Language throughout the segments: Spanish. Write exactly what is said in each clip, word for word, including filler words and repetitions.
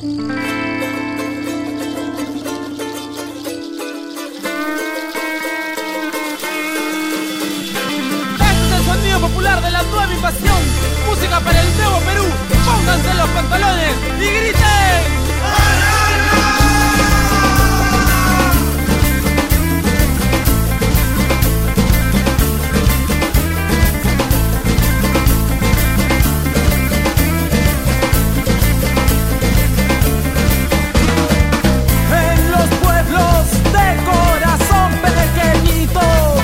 Popular de la nueva invasión, música para el nuevo Perú. Pónganse los pantalones y griten. En los pueblos de corazón pequeñito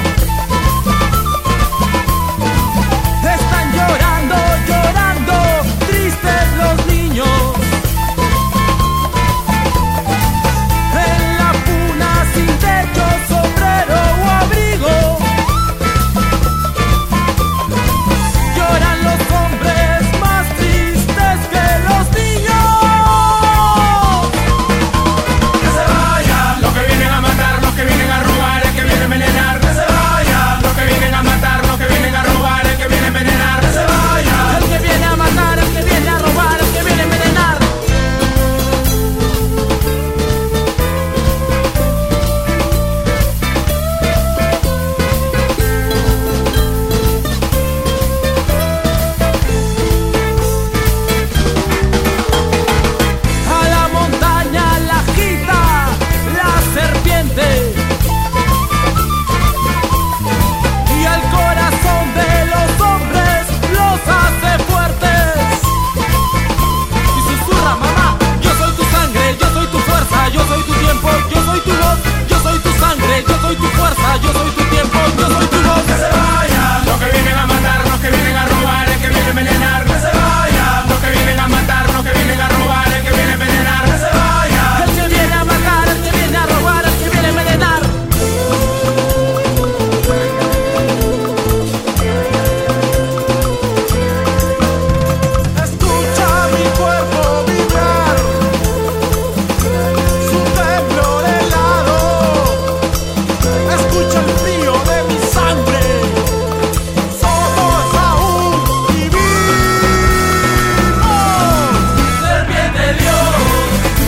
están llorando, llorando, tristes los niños. En la puna sin techo, sombrero o abrigo, lloran los hombres más tristes que los niños. Que se vayan los que vienen a matar, los que vienen a robar, el que viene a envenenar. Que se vayan los que vienen a matar, los que vienen a robar, el que viene a envenenar. Que se vayan El que viene a matar, el que viene a robar, el que viene a envenenar. A la montaña la agita la serpiente, y al corazón de los hombres los hace fuertes. Y susurra: mamá, yo soy tu sangre, yo soy tu fuerza, yo soy tu tiempo, yo soy tu voz, yo soy tu sangre, yo soy tu fuerza, yo soy tu tiempo, yo soy tu voz. Que se vayan los que vienen a matar, los que vienen a robar, el que viene a envenenar. Que se vayan los que vienen a matar, los que vienen a robar, el que viene a envenenar. Que se vayan El que viene a matar, el que viene a robar, el que viene a envenenar. Escucha mi cuerpo vibrar, su temblor helado. Escucha el frío de mi sangre. Somos aún vivimos. serpiente Dios,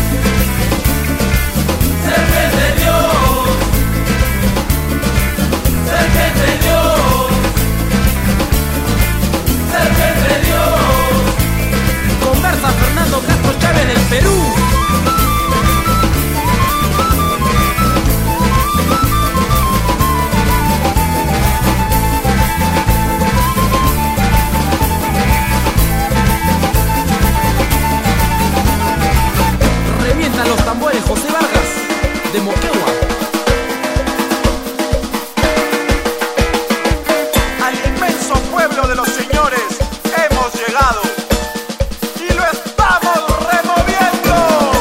serpiente Dios, serpiente Dios, serpiente Dios. Conversa Fernando Castro Chávez del Perú. Revientan los tambores José Vargas de Moquegua. Al inmenso pueblo de los señores hemos llegado y lo estamos removiendo.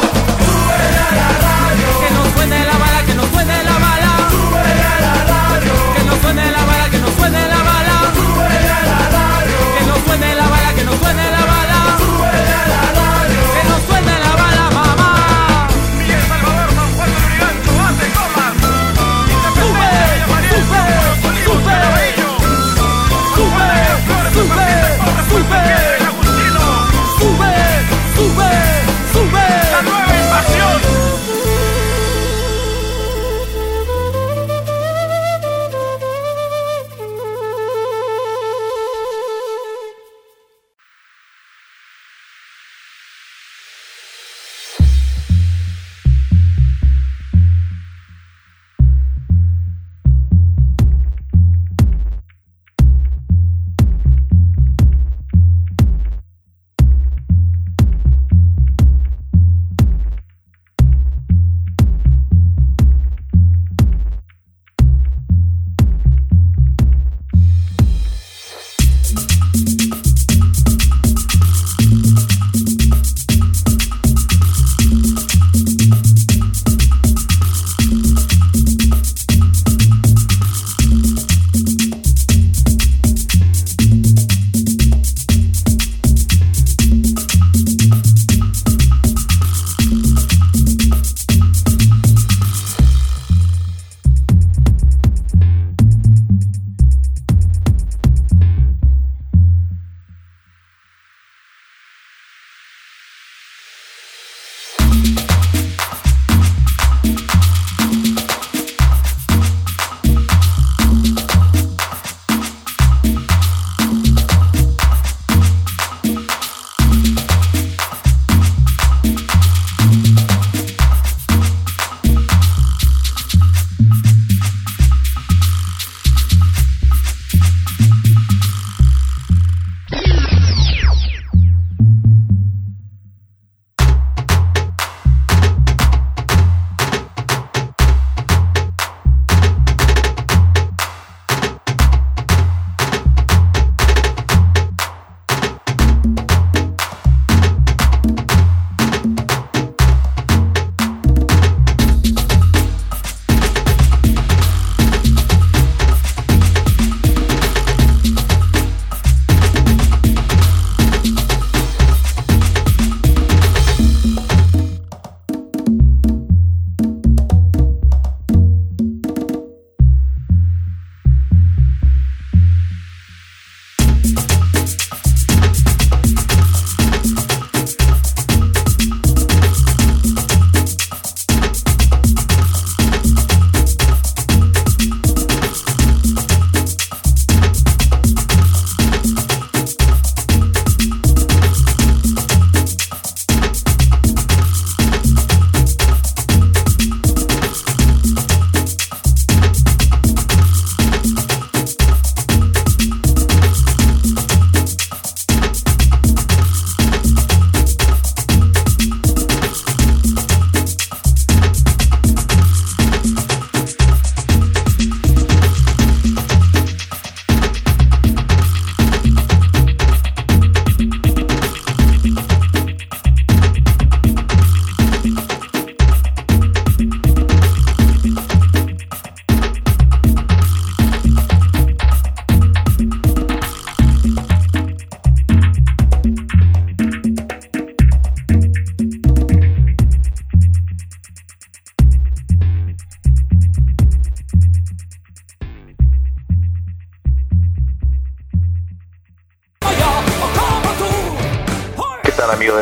Que no suene la bala, que no suene la bala. Que no suene la bala, que no suene la bala. Que no suene la bala, que no suene la bala. Que no suene la bala, mamá. Miguel Salvador, San Juan de Lurigancho,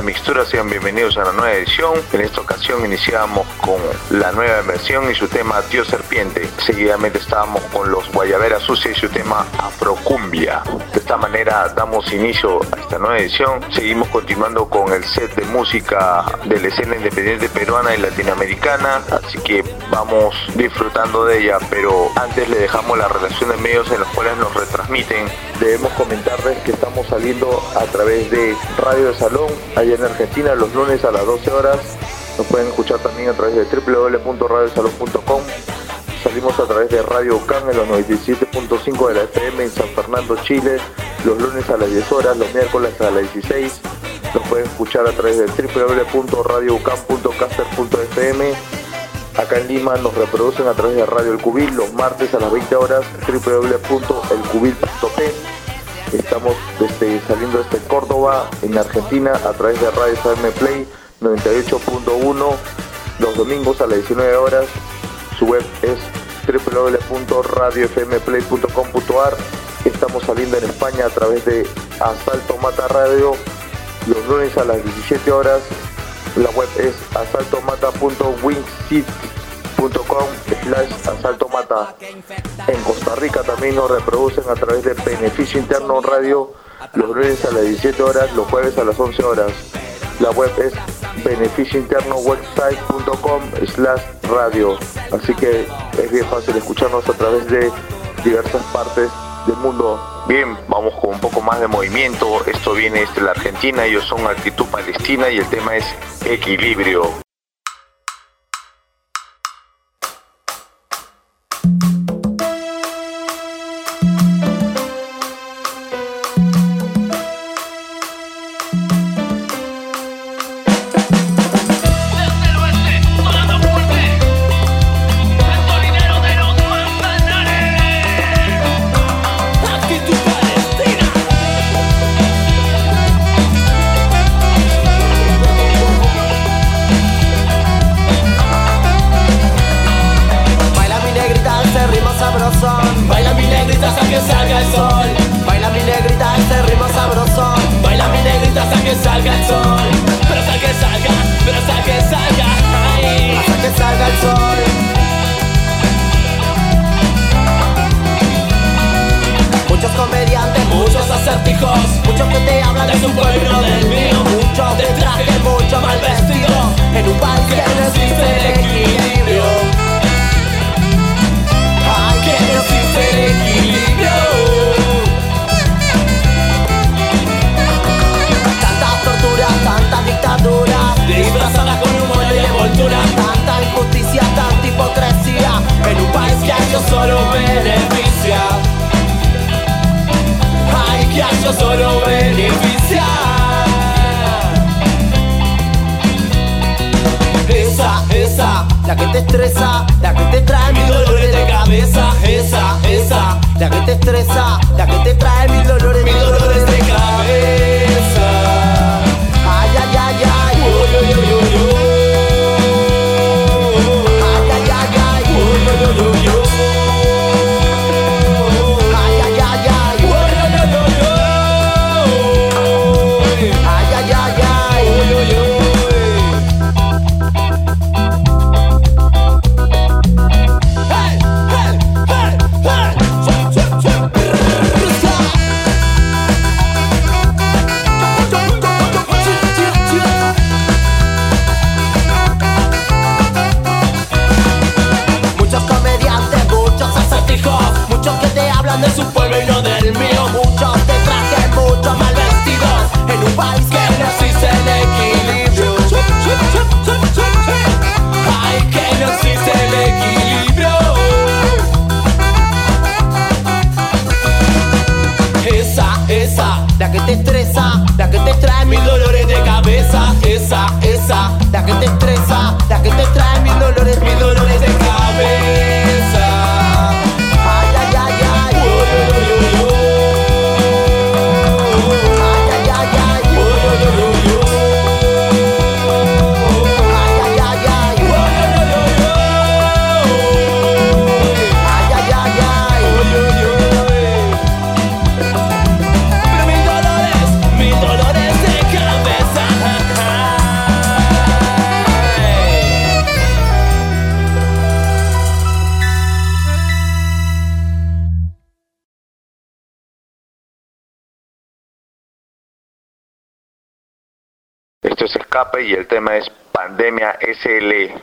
de Mixtura, sean bienvenidos a la nueva edición. En esta ocasión iniciamos con la nueva versión y su tema Dios Serpiente. Seguidamente estábamos con los Guayabera Sucia y su tema Afrocumbia. De esta manera damos inicio a esta nueva edición. Seguimos continuando con el set de música de la escena independiente peruana y latinoamericana, así que vamos disfrutando de ella, pero antes le dejamos la relación de medios en los cuales nos retransmiten. Debemos comentarles que estamos saliendo a través de Radio de Salón, allá en Argentina, los lunes a las doce horas. Nos pueden escuchar también a través de doble u doble u doble u punto radio salón punto com. Salimos a través de Radio UCAN en los noventa y siete punto cinco de la F M en San Fernando, Chile, los lunes a las diez horas, los miércoles a las dieciséis. Nos pueden escuchar a través de doble u doble u doble u punto radio ucam punto caster punto f m. Acá en Lima nos reproducen a través de Radio El Cubil los martes a las veinte horas, doble u doble u doble u punto el cubil punto p. Estamos desde, saliendo desde Córdoba, en Argentina, a través de Radio F M Play noventa y ocho punto uno, los domingos a las diecinueve horas. Su web es doble u doble u doble u punto radio f m play punto com punto a r. Estamos saliendo en España a través de Asalto Mata Radio los lunes a las diecisiete horas. La web es asaltomata punto wixsite punto com slash asaltomata. En Costa Rica también nos reproducen a través de Beneficio Interno Radio los lunes a las diecisiete horas, los jueves a las once horas. La web es beneficio interno website punto com slash radio. Así que es bien fácil escucharnos a través de diversas partes del mundo. Bien, vamos con un poco más de movimiento. Esto viene desde la Argentina, ellos son Actitud Palestina y el tema es Equilibrio. Mis dolores de cabeza. Esto es Escape y el tema es Pandemia S L.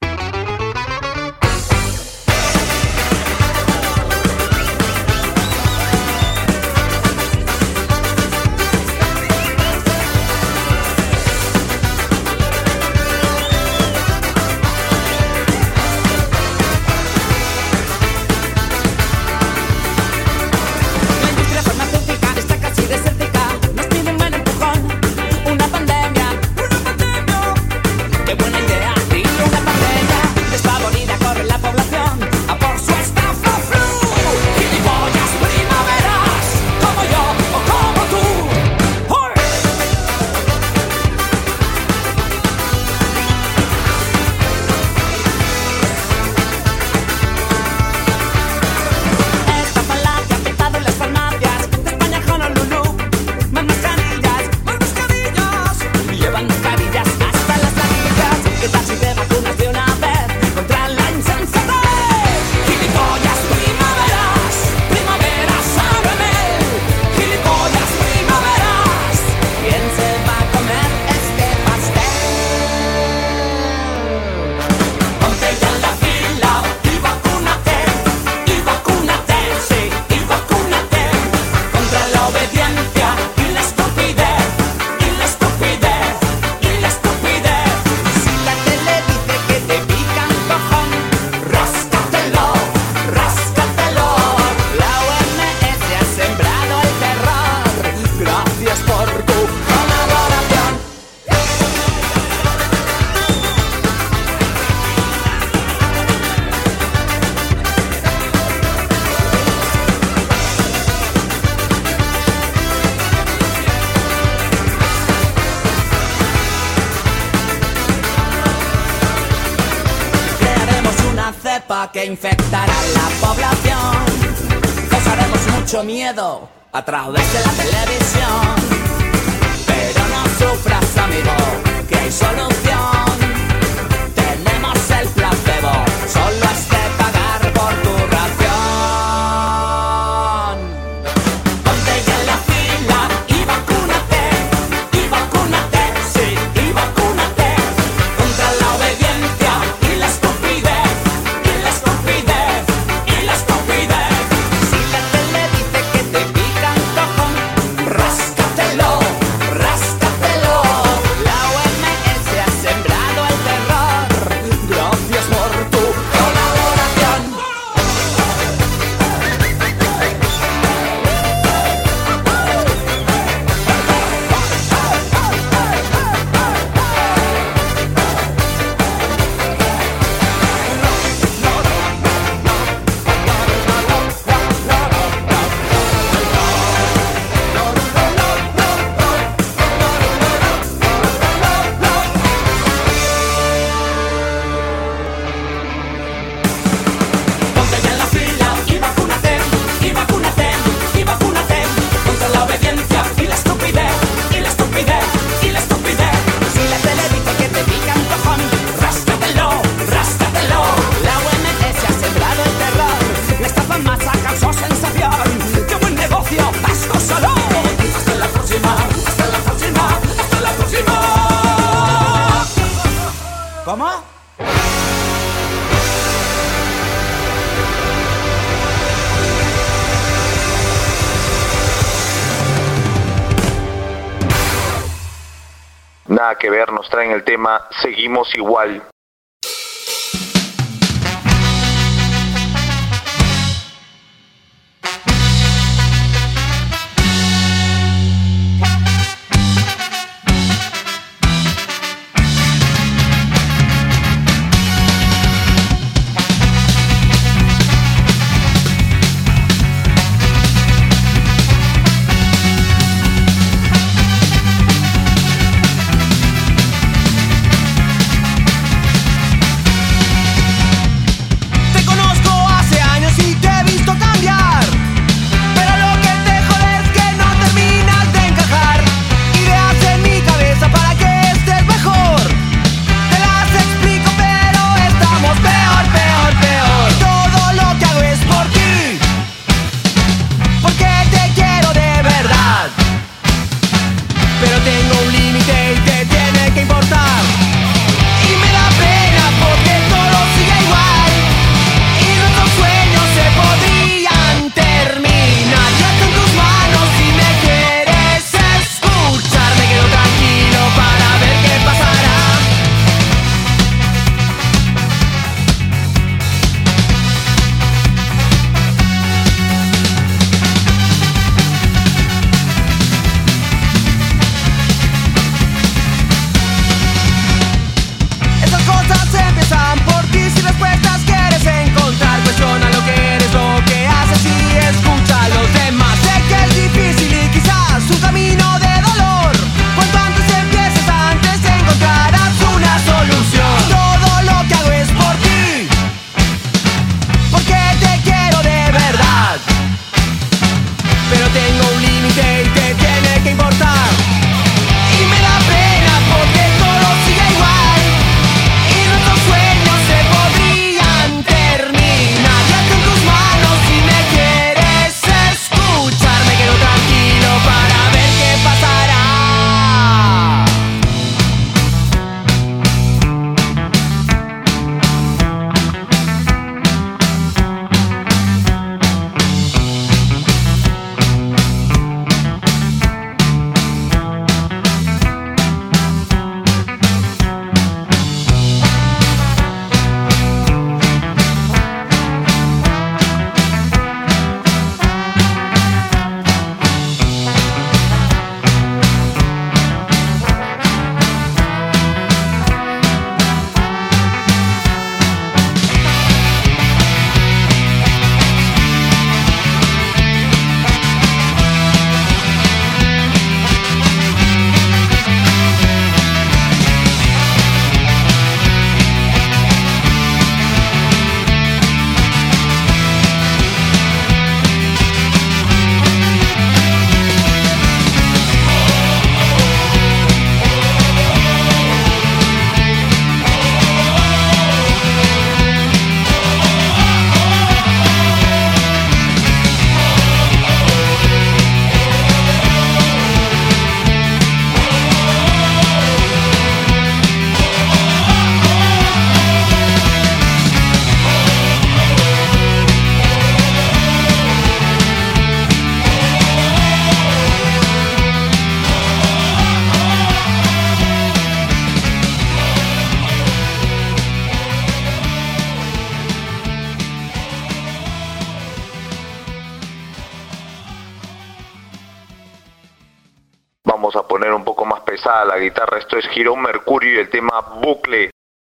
Que infectará la población, causaremos mucho miedo a través de la televisión. Pero no sufras, amigo, que hay solución. Tenemos el placebo, solo has de pagar por tu ración. Ponte ya en la fila y vacúnate, y vacúnate, sí, y vacúnate contra la obediencia y la estupidez. ¿Cómo? Nada que ver, nos traen el tema Seguimos Igual. vamos a poner un poco más pesada la guitarra. Esto es Girón Mercurio y el tema Bucle.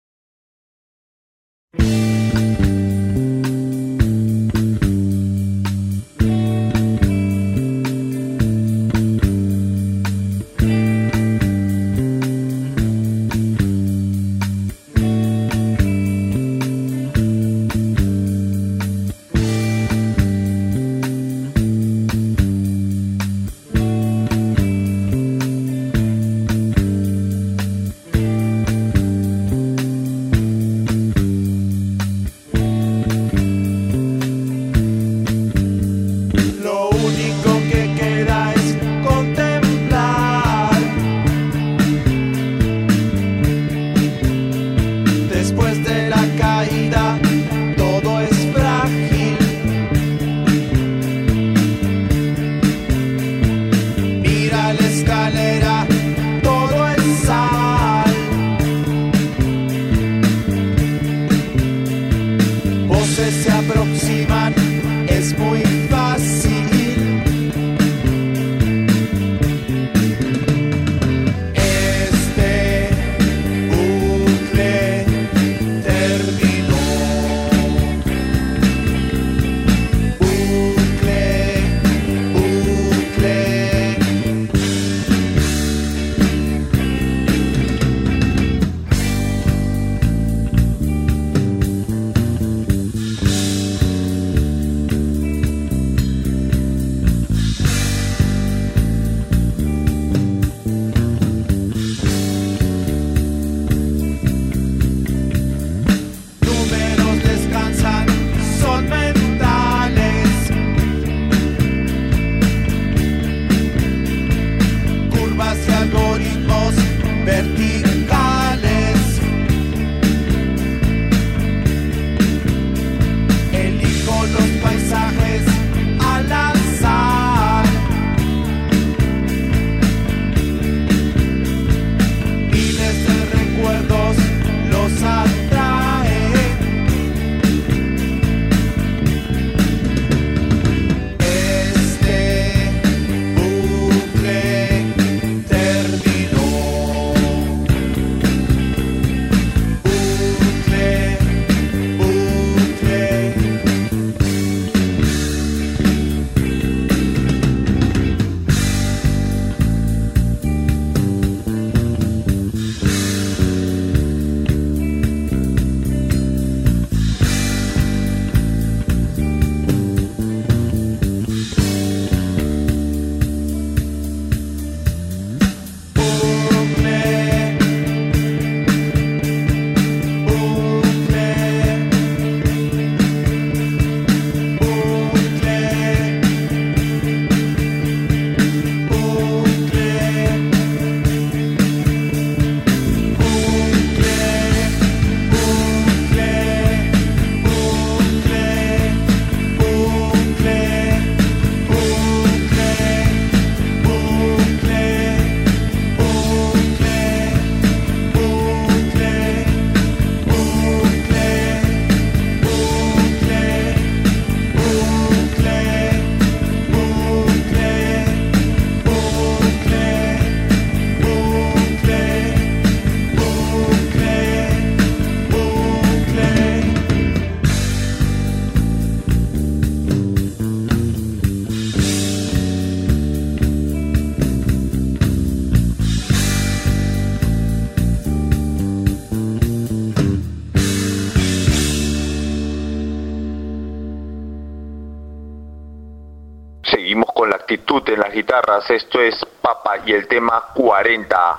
Seguimos con la actitud en las guitarras. Esto es Papa y el tema cuarenta.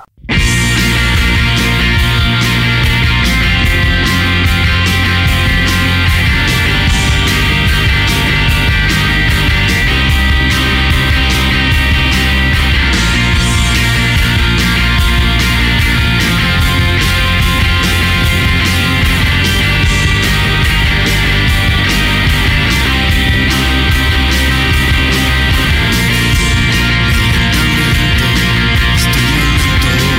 Estoy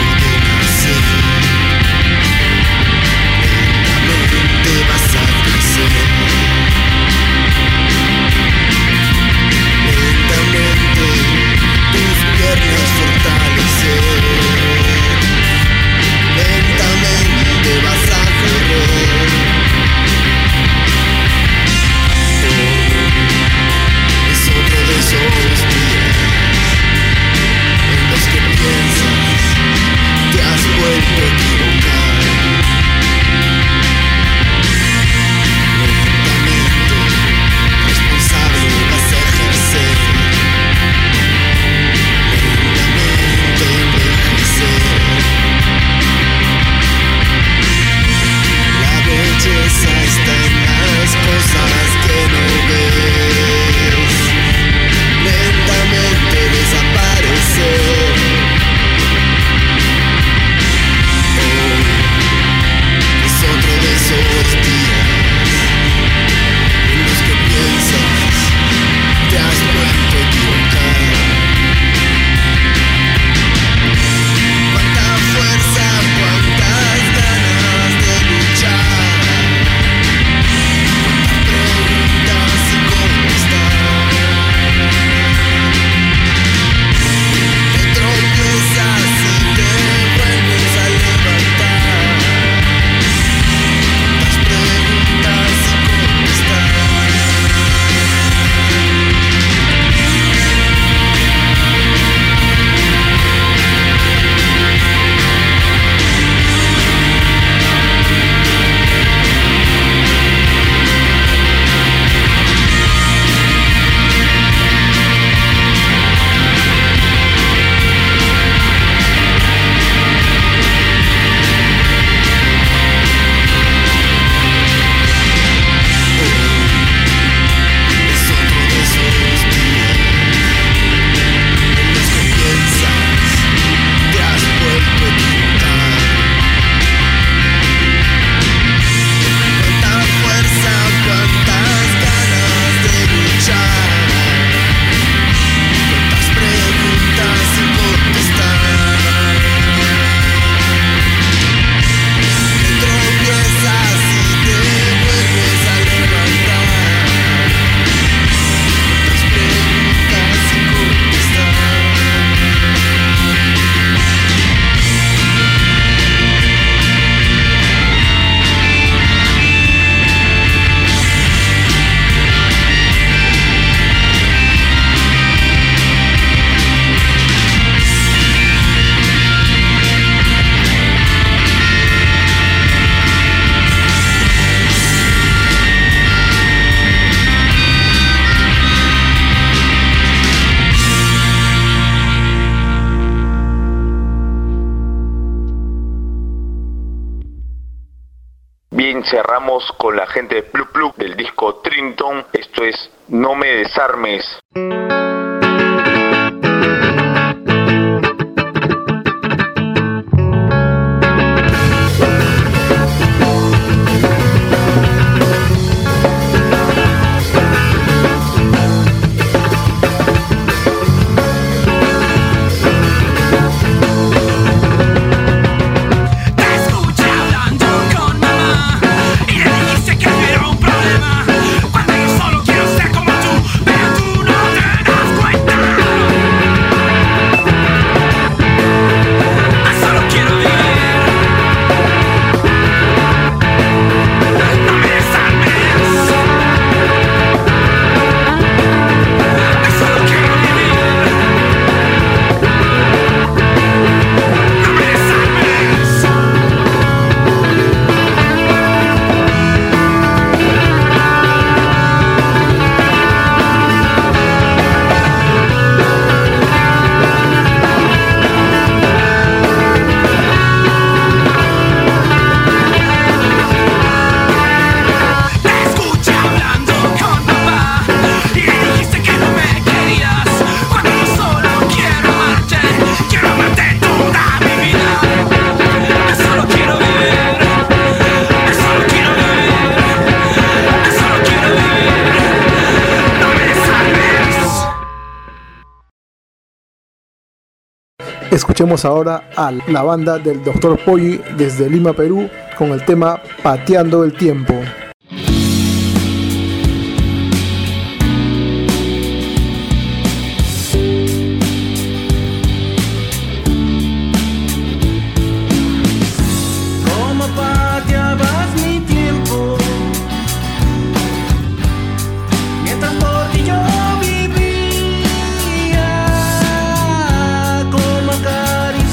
Bien, cerramos con la gente de Pluk Pluk del disco Trinton. Esto es No me desarmes. Escuchemos ahora a la banda del doctor Poggi desde Lima, Perú, con el tema Pateando el Tiempo.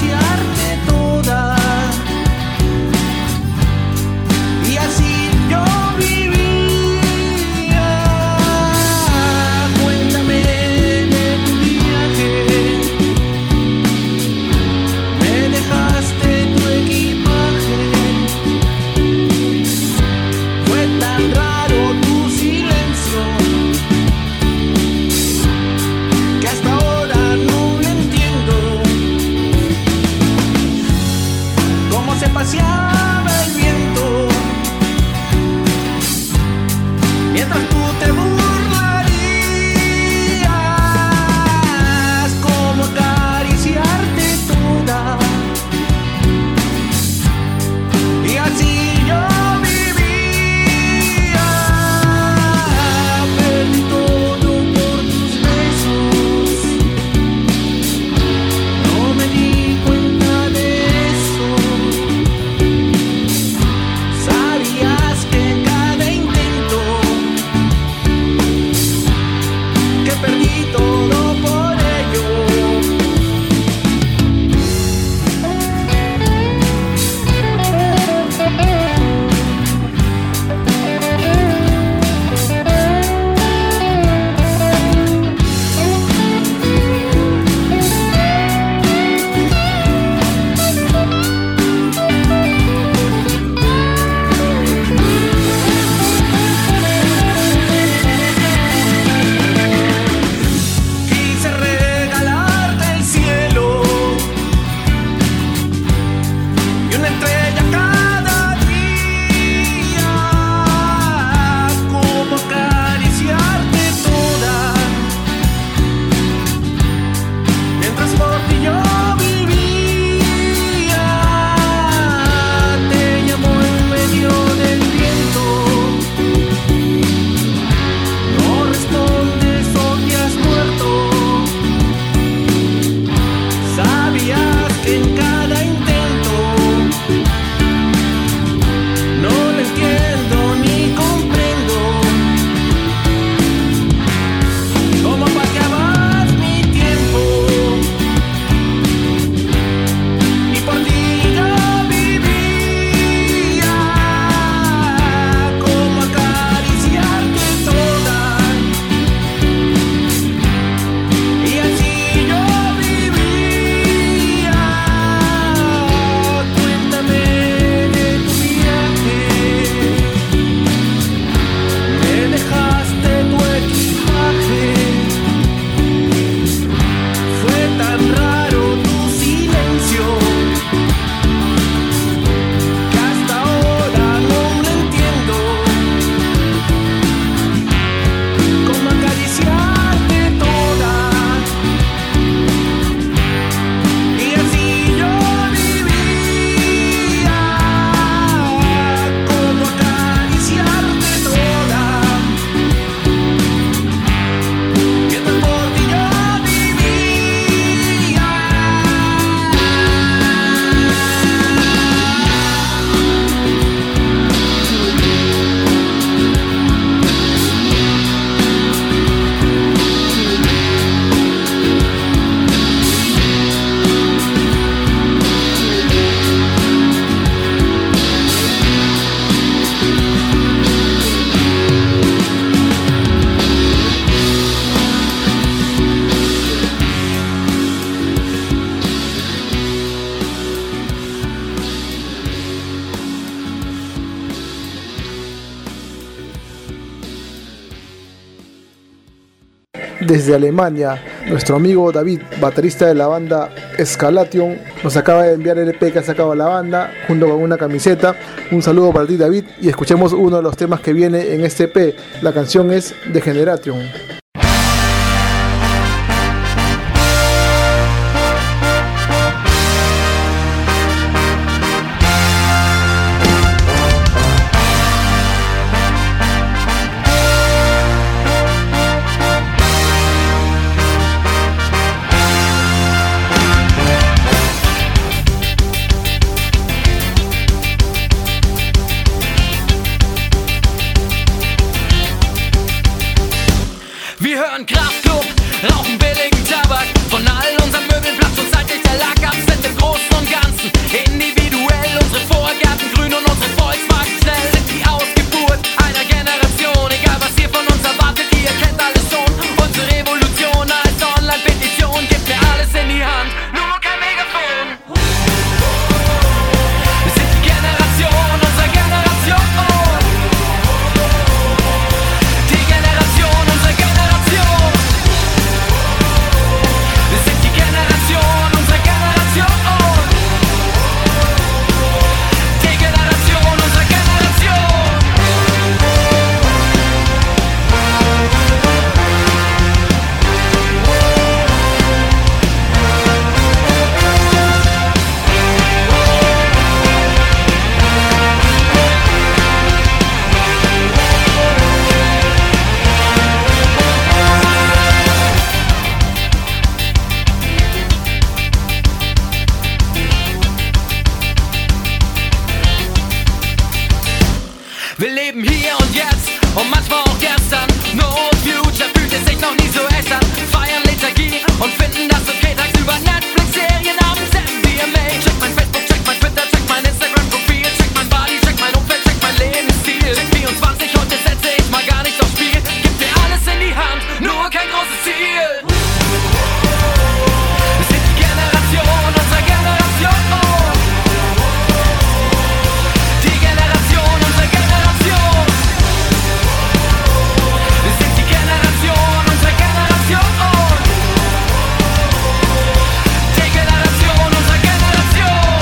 Y así yo desde Alemania. Nuestro amigo David, baterista de la banda Escalation, nos acaba de enviar el E P que ha sacado la banda junto con una camiseta. Un saludo para ti, David, y escuchemos uno de los temas que viene en este E P. La canción es Degeneration. Wir hören Kraftklub, rauchen billigen Tabak. Von all unseren Möbeln platzt uns seitlich der Lack ab. Sind im Großen und Ganzen individuell. Unsere Vorgärten grün und unsere Volkswagen schnell. Sind die Ausgeburt einer Generation. Egal was ihr von uns erwartet, ihr kennt alles schon. Unsere Revolution als Online-Petition gibt mir alles in die Hand, nur kein Megafon. Wir sind die Generation unserer Generation. Die Generation unserer Generation. Wir sind die Generation unserer Generation. Die Generation unserer Generation. Wir leben hier und jetzt und manchmal auch gestern. No future fühlt es sich noch nie so echt an. Feiern Lethargie und finden das okay. Tagsüber Netflix-Serien, abends M D M A. Check mein Facebook, check mein Twitter, check mein Instagram-Profil. Check mein Body, check mein Umfeld, check mein Lebensstil. Check vierundzwanzig, heute setze ich mal gar nichts aufs Spiel. Gib dir alles in die Hand, nur kein großes Ziel. Wir sind die Generation unserer Generation. Die Generation unserer Generation. Wir sind die Generation unserer Generation. Die Generation unserer Generation.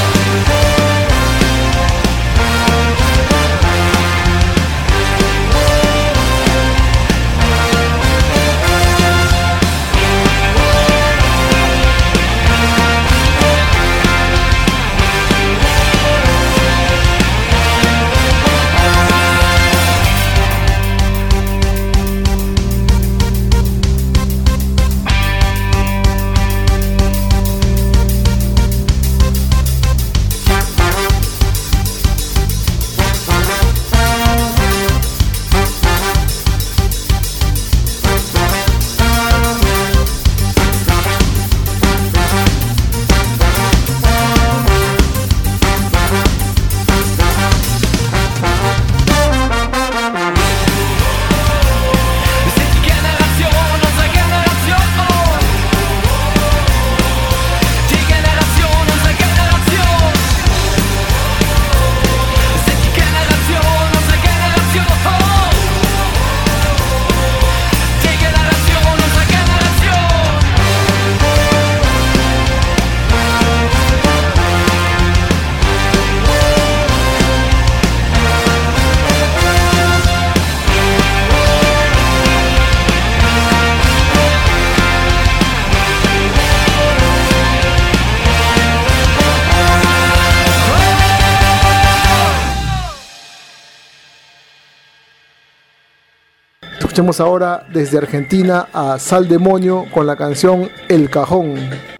Wir sind die Generation unserer Generation. Die Generation unserer Generation. Wir sind die Generation unserer Generation. Die Generation unserer Generation. Escuchemos ahora desde Argentina a Sal Demonio con la canción El Cajón.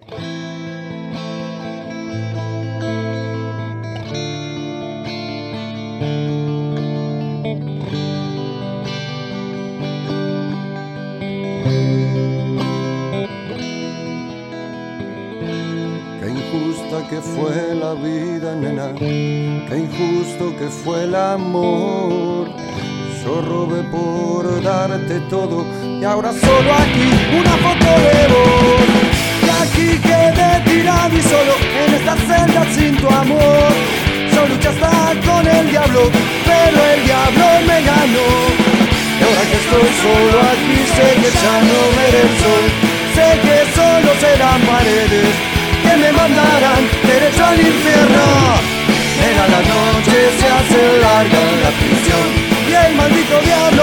Qué injusta que fue la vida, nena, qué injusto que fue el amor. Yo robé por darte todo y ahora solo aquí una foto de vos. Y aquí quedé tirado y solo en esta celda sin tu amor. Yo luché hasta con el diablo, pero el diablo me ganó. Y ahora que estoy solo aquí sé que ya no veré el sol. Sé que solo serán paredes que me mandarán derecho al infierno. Era la noche, se hace larga en la prisión y el maldito diablo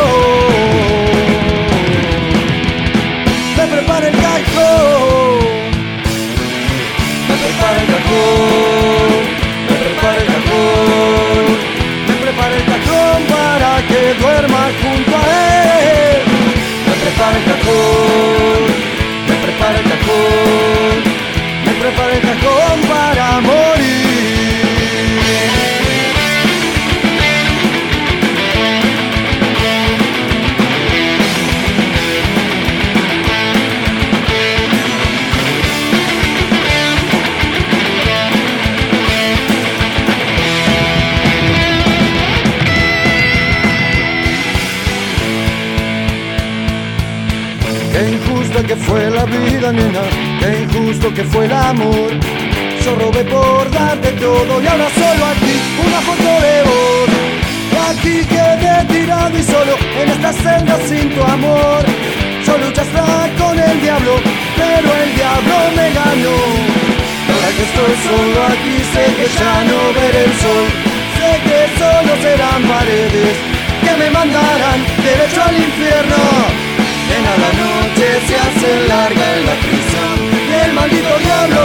me prepara el cajón, me prepara el cajón, me prepara el cajón, me prepara el cajón para que duerma junto a él. Me prepara el cajón, me prepara el cajón, me prepara el cajón para morir. Qué injusta que fue la vida, nena, qué injusto que fue el amor. Yo robé por darte todo y ahora solo aquí una foto de vos. Aquí quedé tirado y solo en esta celda sin tu amor. Yo luchaste con el diablo, pero el diablo me ganó. Ahora que estoy solo aquí sé que ya no veré el sol. Sé que solo serán paredes que me mandarán derecho al infierno. Nena, la noche se hace larga en la prisión y el maldito diablo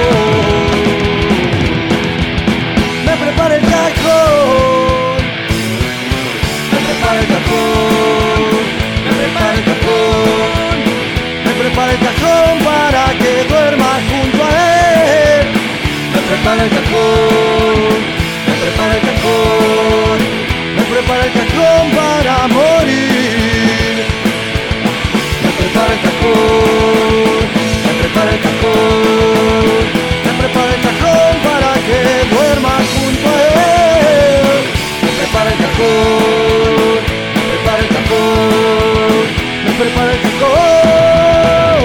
me prepara el cajón, me prepara el cajón, me prepara el cajón, me prepara el cajón para que duerma junto a él. Me prepara el cajón, me prepara el cajón, me prepara el cajón para morir. Me prepara el cajón, me prepara el cajón, me prepara el cajón para que duerma junto a él. Me prepara el cajón, me prepara el cajón, me prepara el cajón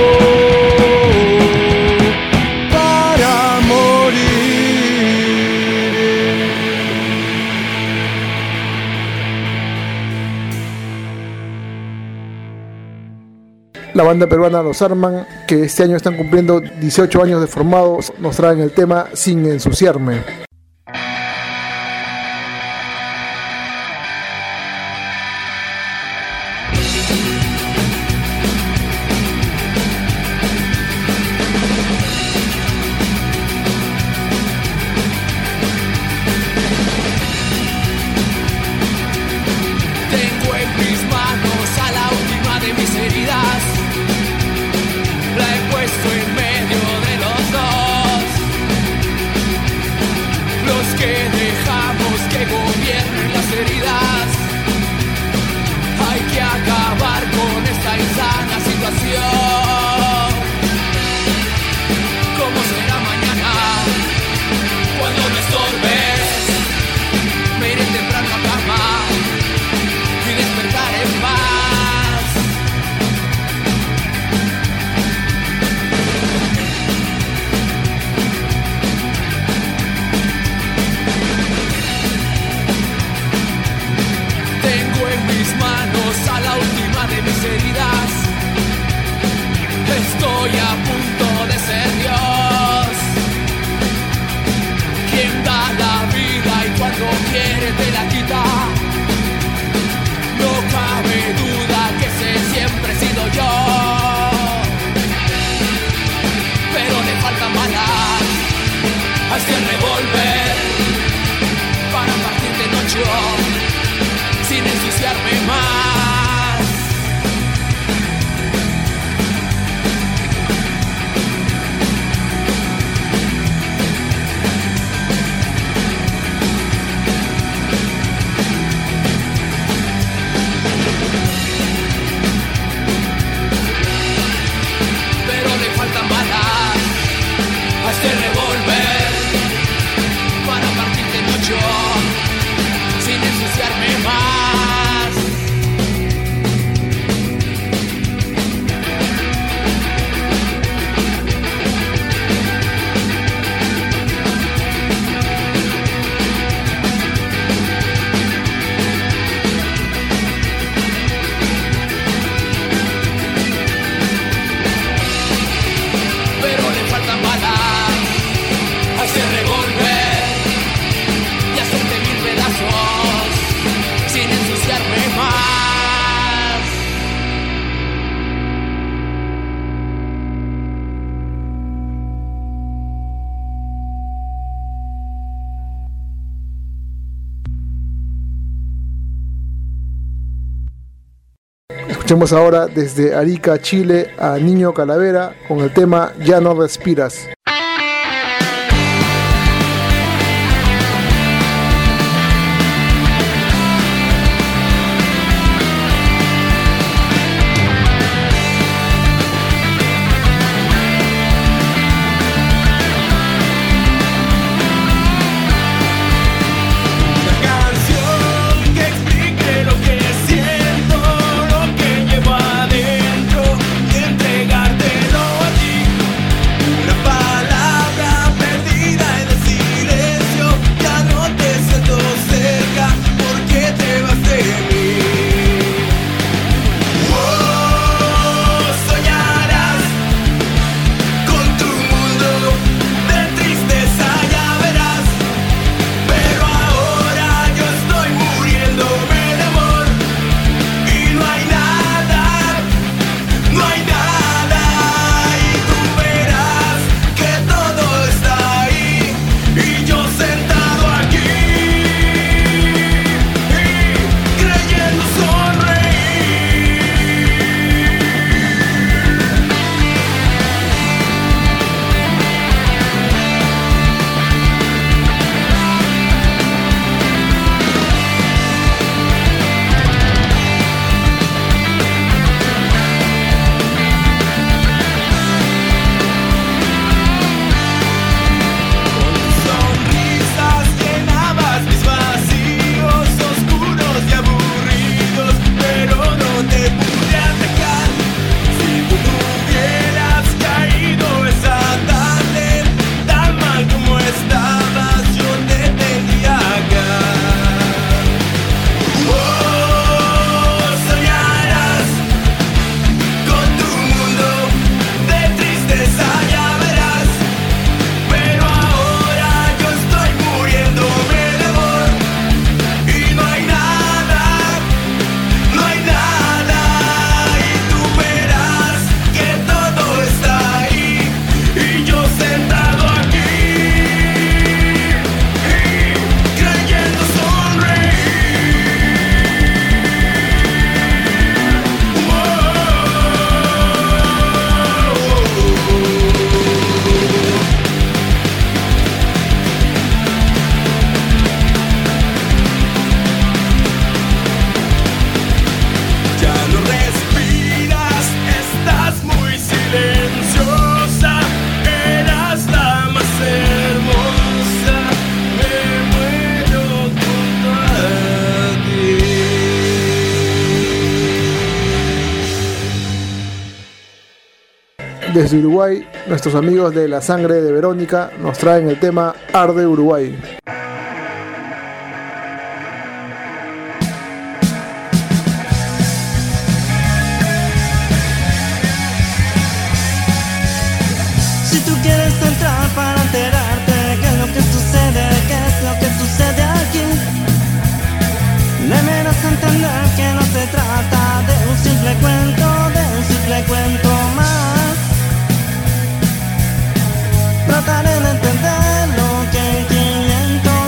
para morir. La banda peruana Los Arman, que este año están cumpliendo dieciocho años de formados, nos traen el tema Sin Ensuciarme. Tengo en mis manos a la última de mis heridas. La he puesto en medio de los dos, los que dejamos que gobiernen las heridas. Hay que acabar con esta insana situación. ¿Cómo será mañana cuando me estorbes? Me iré temprano a cama y despertar en paz. Tengo en mis manos a la última de mis heridas. Estoy a punto de ser Dios, quien da la vida y cuando quiere te la quita. No cabe duda que ese siempre he sido yo, pero le faltan balas a este revólver para partirte en ocho sin ensuciarme más. Escuchemos ahora desde Arica, Chile, a Niño Calavera con el tema Ya no respiras. Desde Uruguay, nuestros amigos de La Sangre de Verónica nos traen el tema Arde Uruguay. Si tú quieres entrar para enterarte qué es lo que sucede, qué es lo que sucede aquí, deberás entender que no se trata de un simple cuento, de un simple cuento más. Trataré de entender lo que en quinientos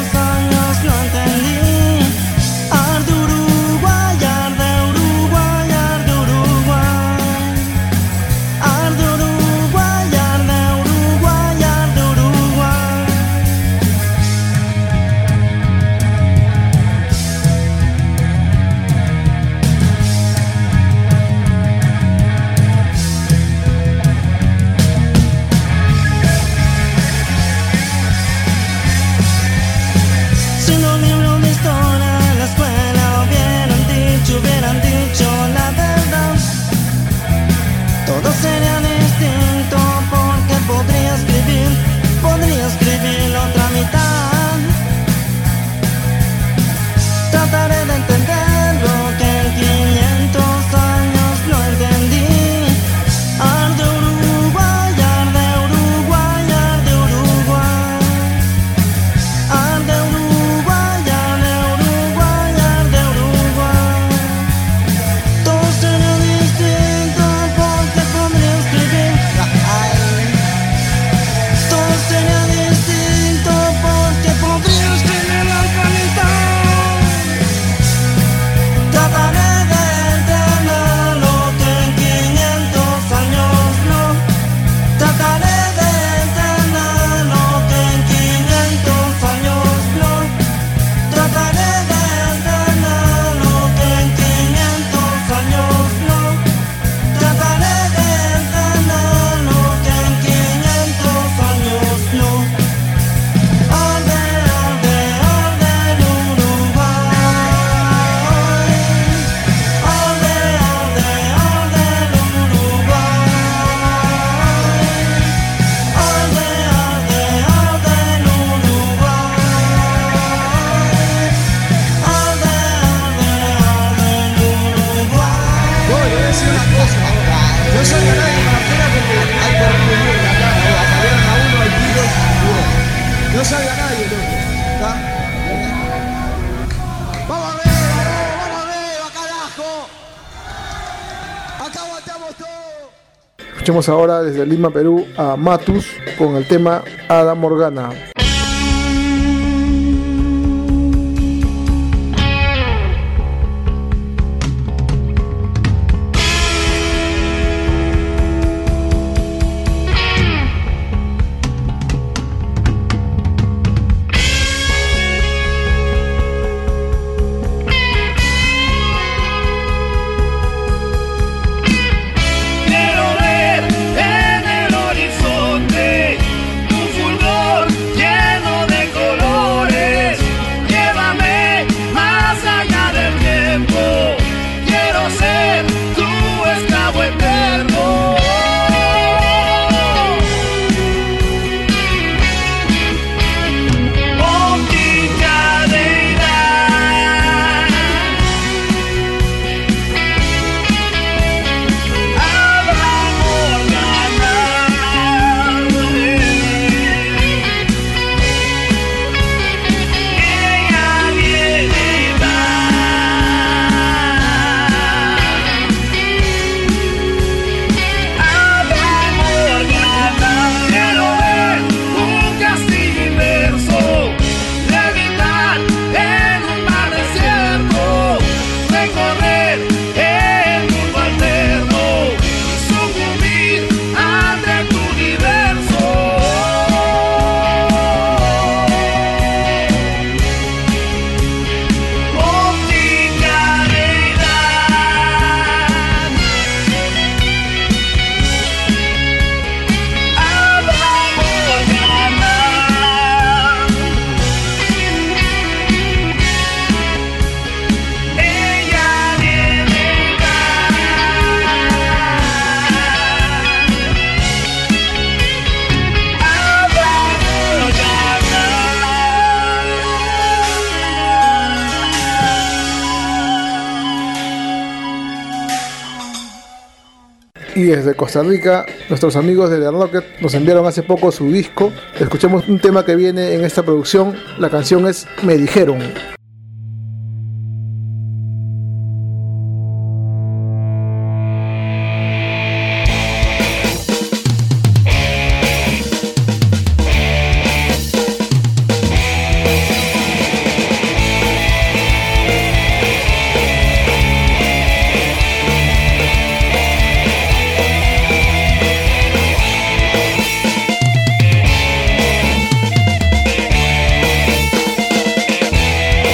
no salga nadie para afuera porque hay que reunir acá, o apalearon a uno, hay tiros, y bueno, no salga nadie, loco, ¿está? Vamos arriba, vamos, vamos arriba, carajo. Acá aguantamos todo. Escuchemos ahora desde Lima, Perú, a Matus con el tema Hada Morgana. Y desde Costa Rica, nuestros amigos de The Rocket nos enviaron hace poco su disco. Escuchemos un tema que viene en esta producción. La canción es Me Dijeron. Me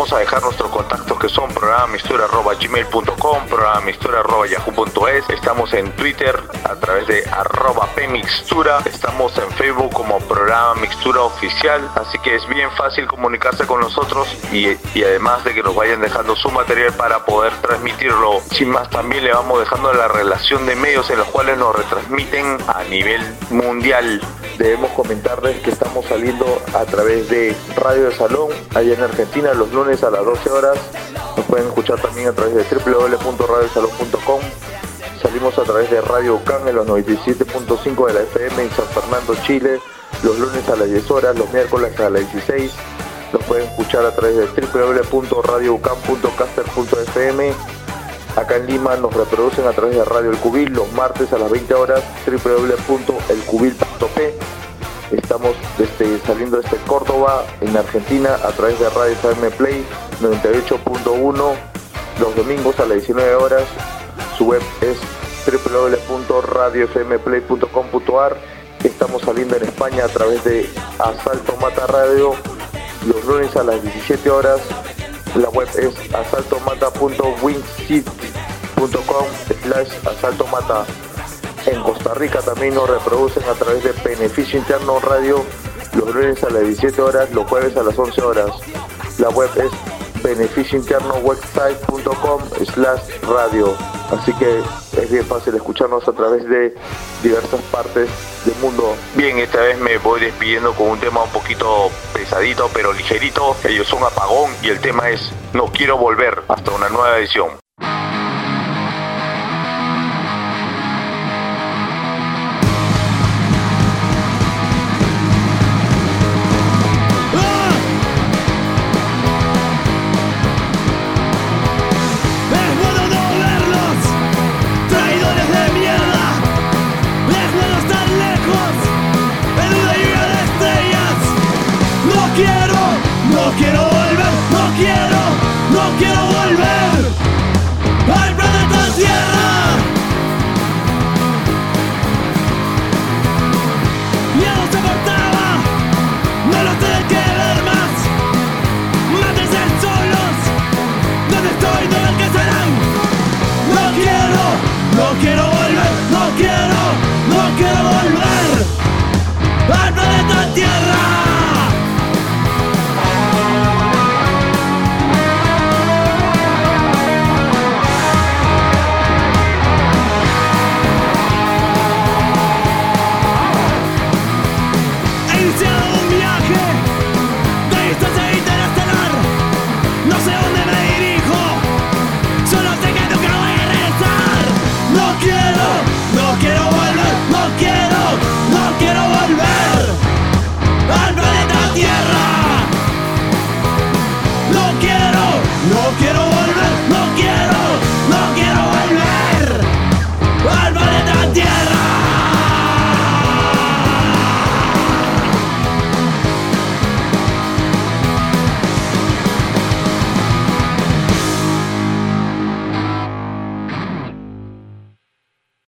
vamos a dejar nuestros contactos, que son programa mixtura arroba gmail punto com, programa mixtura arroba yahoo punto es. Estamos en Twitter a través de arroba pmixtura. Estamos en Facebook como programa mixtura oficial. Así que es bien fácil comunicarse con nosotros y, y además de que nos vayan dejando su material para poder transmitirlo. Sin más, también le vamos dejando la relación de medios en los cuales nos retransmiten a nivel mundial. Debemos comentarles que estamos saliendo a través de Radio de Salón, allá en Argentina, los lunes a las doce horas. Nos pueden escuchar también a través de doble u doble u doble u punto radio salón punto com. Salimos a través de Radio Ucán en los noventa y siete punto cinco de la F M en San Fernando, Chile, los lunes a las diez horas, los miércoles a las dieciséis. Nos pueden escuchar a través de doble u doble u doble u punto radio ucán punto caster punto f m. Acá en Lima nos reproducen a través de Radio El Cubil los martes a las veinte horas, doble u doble u doble u punto el cubil punto p. Estamos desde, saliendo desde Córdoba, en Argentina, a través de Radio F M Play noventa y ocho punto uno, los domingos a las diecinueve horas. Su web es doble u doble u doble u punto radio f m play punto com punto a r. Estamos saliendo en España a través de Asalto Mata Radio los lunes a las diecisiete horas. La web es asaltomata punto wixsite punto com slash asaltomata. En Costa Rica también nos reproducen a través de Beneficio Interno Radio los lunes a las diecisiete horas, los jueves a las once horas. La web es beneficio interno website punto com slash radio. Así que es bien fácil escucharnos a través de diversas partes del mundo. Bien, esta vez me voy despidiendo con un tema un poquito pesadito pero ligerito. Ellos son Apagón y el tema es No Quiero Volver. Hasta una nueva edición.